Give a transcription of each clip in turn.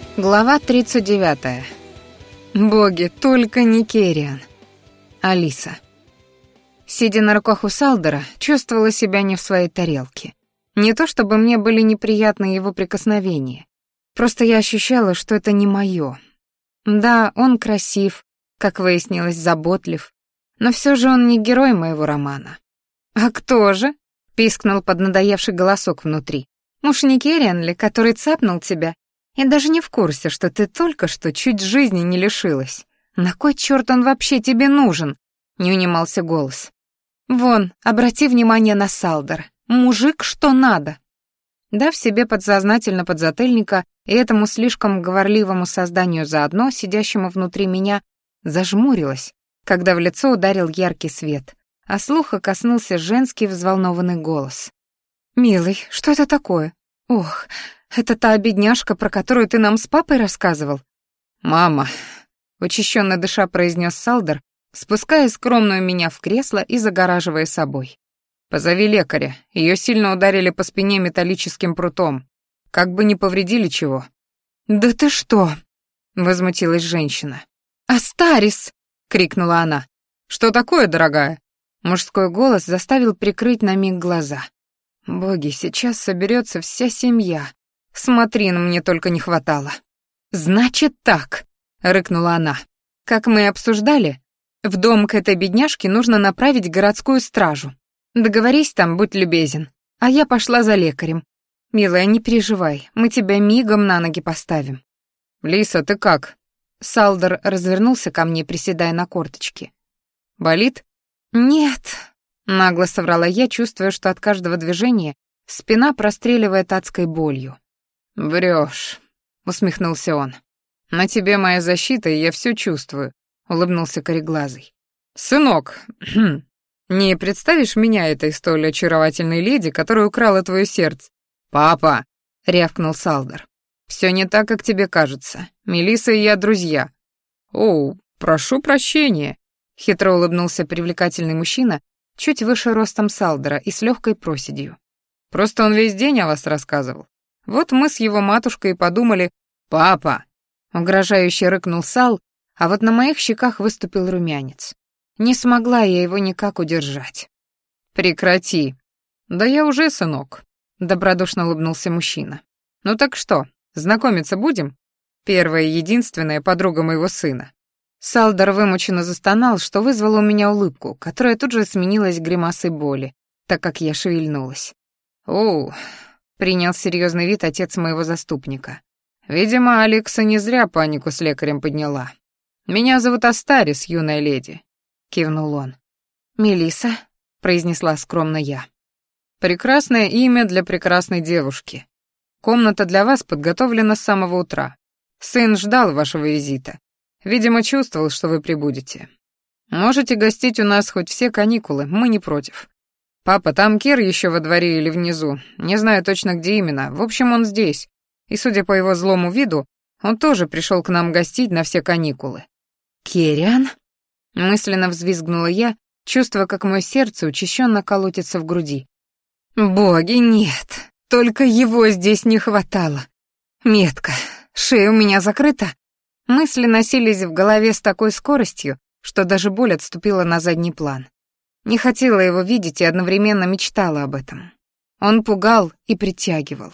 Глава 39. Боги, только не Керриан. Алиса. Сидя на руках у Салдера, чувствовала себя не в своей тарелке. Не то чтобы мне были неприятны его прикосновения, просто я ощущала, что это не моё. Да, он красив, как выяснилось, заботлив, но всё же он не герой моего романа. «А кто же?» — пискнул поднадоевший голосок внутри. «Уж не Керриан ли, который цапнул тебя? И даже не в курсе, что ты только что чуть жизни не лишилась. На кой чёрт он вообще тебе нужен?» — не унимался голос. «Вон, обрати внимание на Салдера. Мужик, что надо!» Дав себе подсознательно подзатыльника и этому слишком говорливому созданию заодно, сидящему внутри меня, зажмурилась, когда в лицо ударил яркий свет, а слуха коснулся женский взволнованный голос. «Милый, что это такое? Ох, это та бедняжка, про которую ты нам с папой рассказывал?» «Мама», — учащенно дыша произнес Салдер, спуская скромную меня в кресло и загораживая собой. «Позови лекаря, ее сильно ударили по спине металлическим прутом. Как бы не повредили чего». «Да ты что?» — возмутилась женщина. «Астарис!» — крикнула она. «Что такое, дорогая?» Мужской голос заставил прикрыть на миг глаза. «Боги, сейчас соберется вся семья. Смотрин мне только не хватало». «Значит так», — рыкнула она. «Как мы и обсуждали, в дом к этой бедняжке нужно направить городскую стражу. Договорись там, будь любезен. А я пошла за лекарем. Милая, не переживай, мы тебя мигом на ноги поставим». «Лиса, ты как?» Салдер развернулся ко мне, приседая на корточки. «Болит?» «Нет», — нагло соврала я, чувствуя, что от каждого движения спина простреливает адской болью. «Врёшь», — усмехнулся он. «На тебе моя защита, и я всё чувствую», — улыбнулся кореглазый. «Сынок, не представишь меня этой столь очаровательной леди, которая украла твоё сердце?» «Папа», — рявкнул Салдер. «Всё не так, как тебе кажется. Мелисса и я друзья». «О, прошу прощения», — хитро улыбнулся привлекательный мужчина, чуть выше ростом Салдера и с лёгкой проседью. «Просто он весь день о вас рассказывал. Вот мы с его матушкой и подумали...» «Папа!» — угрожающе рыкнул Сал, а вот на моих щеках выступил румянец. Не смогла я его никак удержать. «Прекрати!» «Да я уже, сынок», — добродушно улыбнулся мужчина. «Ну так что, знакомиться будем? Первая и единственная подруга моего сына». Салдер вымученно застонал, что вызвало у меня улыбку, которая тут же сменилась гримасой боли, так как я шевельнулась. «Оу!» — принял серьезный вид отец моего заступника. «Видимо, Алекса не зря панику с лекарем подняла. Меня зовут Астарис, юная леди», — кивнул он. «Мелисса», — произнесла скромно я. «Прекрасное имя для прекрасной девушки. Комната для вас подготовлена с самого утра. Сын ждал вашего визита. Видимо, чувствовал, что вы прибудете. Можете гостить у нас хоть все каникулы, мы не против. Папа, там Кер еще во дворе или внизу, не знаю точно, где именно. В общем, он здесь. И, судя по его злому виду, он тоже пришел к нам гостить на все каникулы». «Керриан?» — мысленно взвизгнула я, чувствуя, как мое сердце учащенно колотится в груди. «Боги, нет, только его здесь не хватало. Метка, шея у меня закрыта». Мысли носились в голове с такой скоростью, что даже боль отступила на задний план. Не хотела его видеть и одновременно мечтала об этом. Он пугал и притягивал.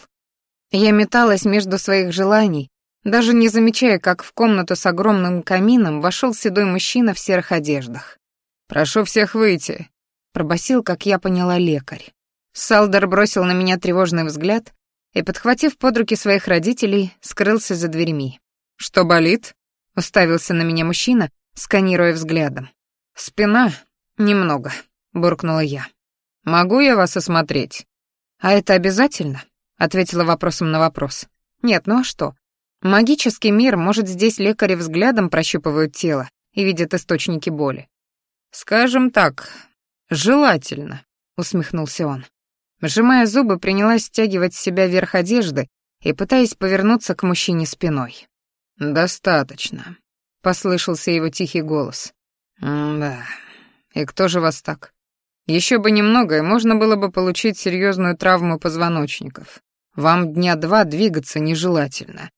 Я металась между своих желаний, даже не замечая, как в комнату с огромным камином вошел седой мужчина в серых одеждах. «Прошу всех выйти», — пробасил, как я поняла, лекарь. Салдер бросил на меня тревожный взгляд и, подхватив под руки своих родителей, скрылся за дверьми. «Что болит?» — уставился на меня мужчина, сканируя взглядом. «Спина? Немного», — буркнула я. «Могу я вас осмотреть?» «А это обязательно?» — ответила вопросом на вопрос. «Нет, ну а что? Магический мир, может, здесь лекари взглядом прощупывают тело и видят источники боли?» «Скажем так, желательно», — усмехнулся он. Сжимая зубы, принялась стягивать с себя верх одежды и пытаясь повернуться к мужчине спиной. «Достаточно», — послышался его тихий голос. «Да. И кто же вас так? Еще бы немного, и можно было бы получить серьезную травму позвоночников. Вам дня 2 двигаться нежелательно».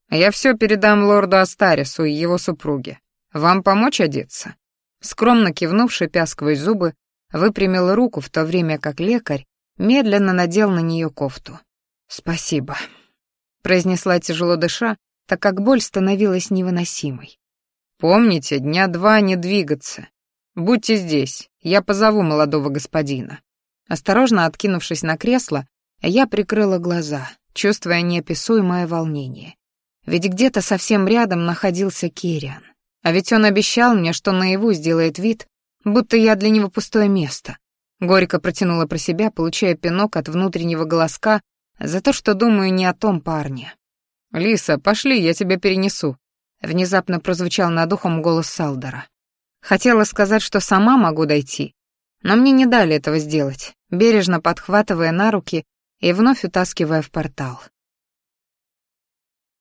Я все передам лорду Астарису и его супруге. Вам помочь одеться?» Скромно кивнув, шипя сквозь зубы, выпрямил руку, в то время как лекарь медленно надел на нее кофту. «Спасибо», — произнесла тяжело дыша, так как боль становилась невыносимой. «Помните, 2 дня не двигаться. Будьте здесь, я позову молодого господина». Осторожно откинувшись на кресло, я прикрыла глаза, чувствуя неописуемое волнение. Ведь где-то совсем рядом находился Керриан. А ведь он обещал мне, что наяву сделает вид, будто я для него пустое место. Горько протянула про себя, получая пинок от внутреннего голоска за то, что думаю не о том парне. «Лиса, пошли, я тебя перенесу», — внезапно прозвучал над ухом голос Салдара. Хотела сказать, что сама могу дойти, но мне не дали этого сделать, бережно подхватывая на руки и вновь утаскивая в портал.